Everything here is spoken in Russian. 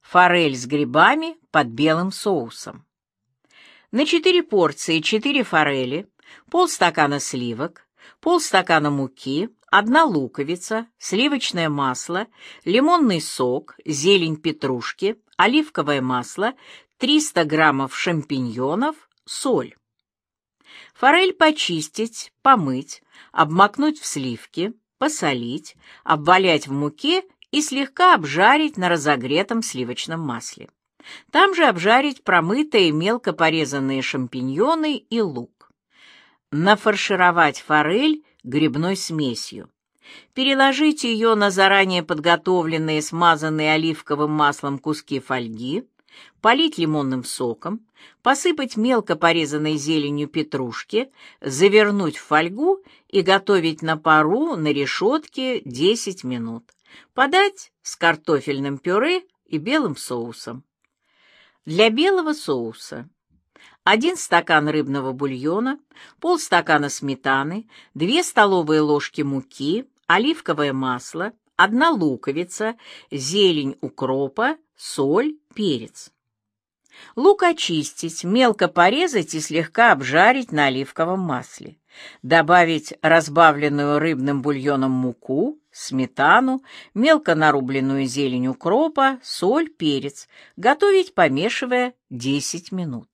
Форель с грибами под белым соусом. На 4 порции 4 форели, полстакана сливок, полстакана муки, 1 луковица, сливочное масло, лимонный сок, зелень петрушки, оливковое масло, 300 граммов шампиньонов, соль. Форель почистить, помыть, обмакнуть в сливки, посолить, обвалять в муке и слегка обжарить на разогретом сливочном масле. Там же обжарить промытые мелко порезанные шампиньоны и лук. Нафаршировать форель грибной смесью. Переложить ее на заранее подготовленные, смазанные оливковым маслом куски фольги, полить лимонным соком, посыпать мелко порезанной зеленью петрушки, завернуть в фольгу и готовить на пару на решетке 10 минут. Подать с картофельным пюре и белым соусом. Для белого соуса 1 стакан рыбного бульона, полстакана сметаны, 2 столовые ложки муки, оливковое масло, 1 луковица, зелень укропа, соль, перец. Лук очистить, мелко порезать и слегка обжарить на оливковом масле. Добавить разбавленную рыбным бульоном муку, сметану, мелко нарубленную зелень укропа, соль, перец. Готовить, помешивая, 10 минут.